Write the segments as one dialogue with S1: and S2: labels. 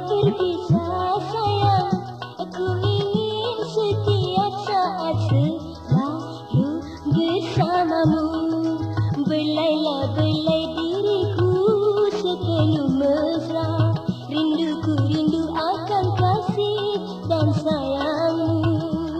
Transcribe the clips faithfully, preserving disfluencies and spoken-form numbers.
S1: berpisah sayang, aku ingin setiap saat selalu bersamamu. Belailah belai diriku sepenuh mesra, rinduku rindu akan kasih dan sayangmu.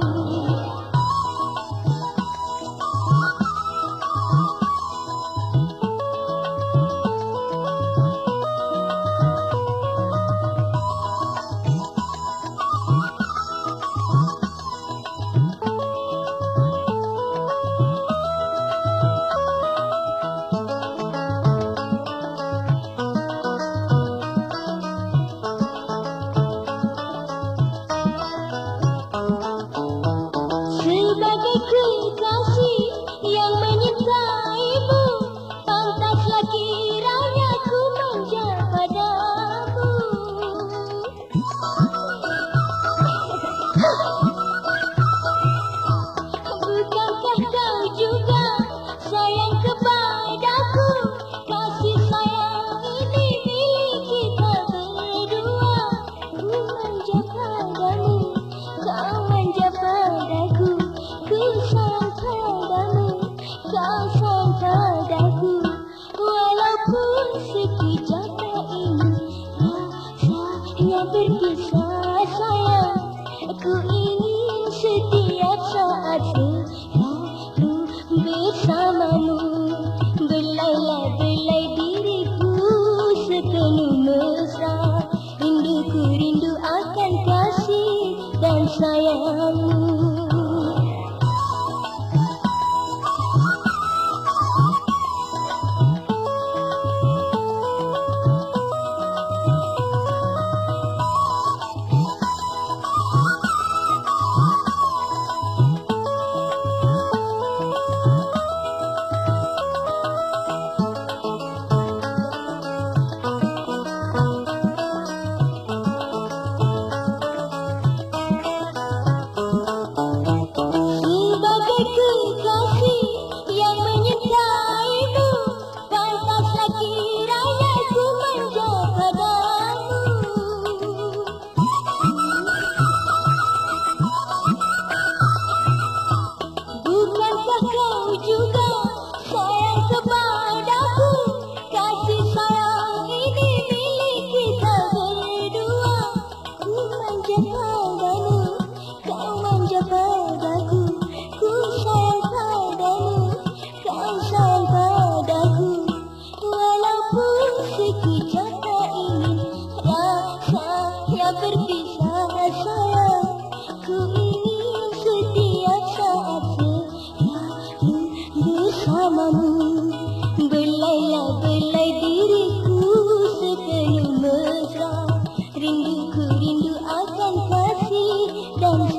S1: Sebagai kekasih yang menyintaimu, pantaslah kiranya ku manja padamu. Bukankah kau juga sayang kepadaku? Kasih sayang ini milik kita berdua. Ku manja padamu, kau manja padaku. Ku sayang padamu, kau sayang padaku. Walaupun sekejap ini rasanya berpisah sayang, aku ingin setiap saat selalu bersamamu. Belailah belai diriku sepenuh mesra, rinduku rindu akan kasih dan sayangmu. Kekasih yang menyintaimu, pantaslah kiranya ku manja padamu. Bukankah kau juga sayang kepadaku? Kasih sayang ini milik kita berdua. Ku manja padamu, kau manja padaku. Ku sayang padamu, kau sayang padaku. Walaupun sekejap ingin rasanya berpisah sayang, ku ingin setiap saat selalu bersamamu. Belailah belai diriku sepenuh mesra, rinduku rindu akan kasih dan